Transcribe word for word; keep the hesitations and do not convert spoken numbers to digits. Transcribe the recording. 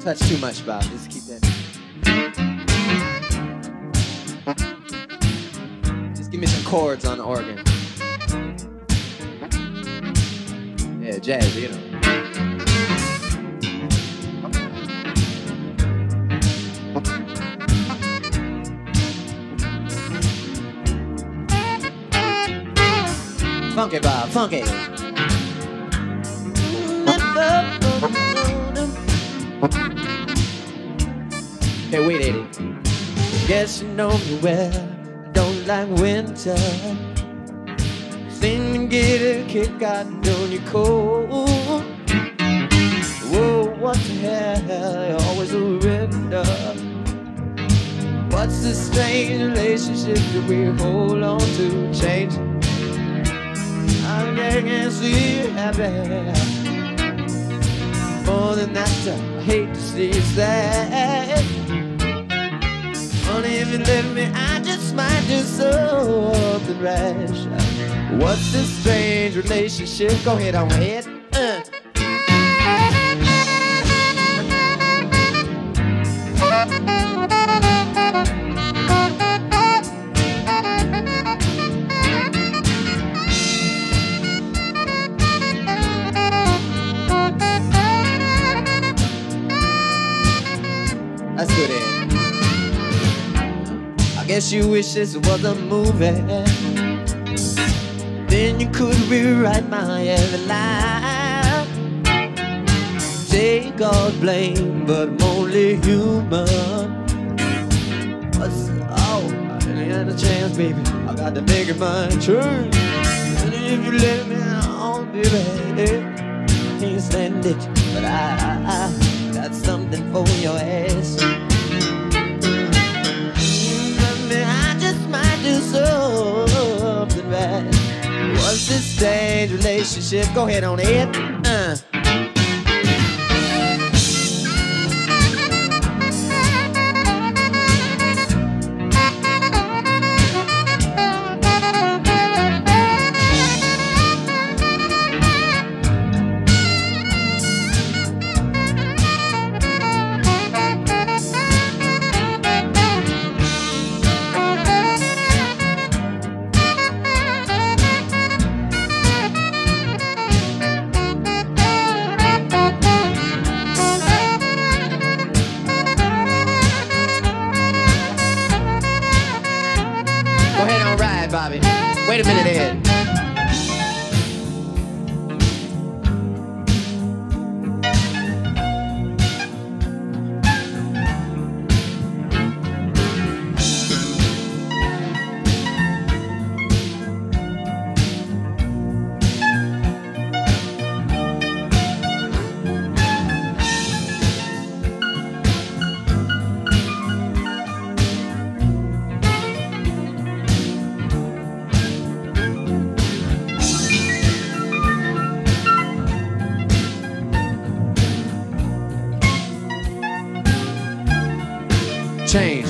touch too much, Bob. Just keep that. Just give me some chords on the organ. Yeah, jazz, you know. Funky, Bob, funky. Hey, wait, Eddie. Guess you know me well. I don't like winter. Seem to get a kick out on your cold. Whoa, what the hell? You always surrender. What's this strange relationship that we hold on to? Change. I can't see you happy. More than that, I hate to see you sad. Honey, if you let me, I just might do something rash. What's this strange relationship? Go ahead, on ahead. Uh. That's good, Ed. I guess you wish this was a movie. Then you could rewrite my every line. Take all blame, but I'm only human. What's, oh, I ain't had a chance, baby. I got to make it my turn. And if you let me on, baby, can't stand it. But I, I, I got something for your ass. I just might do something right. What's this strange relationship? Go ahead on it. Uh. Go ahead and ride, Bobby. Wait a minute, Ed. Change.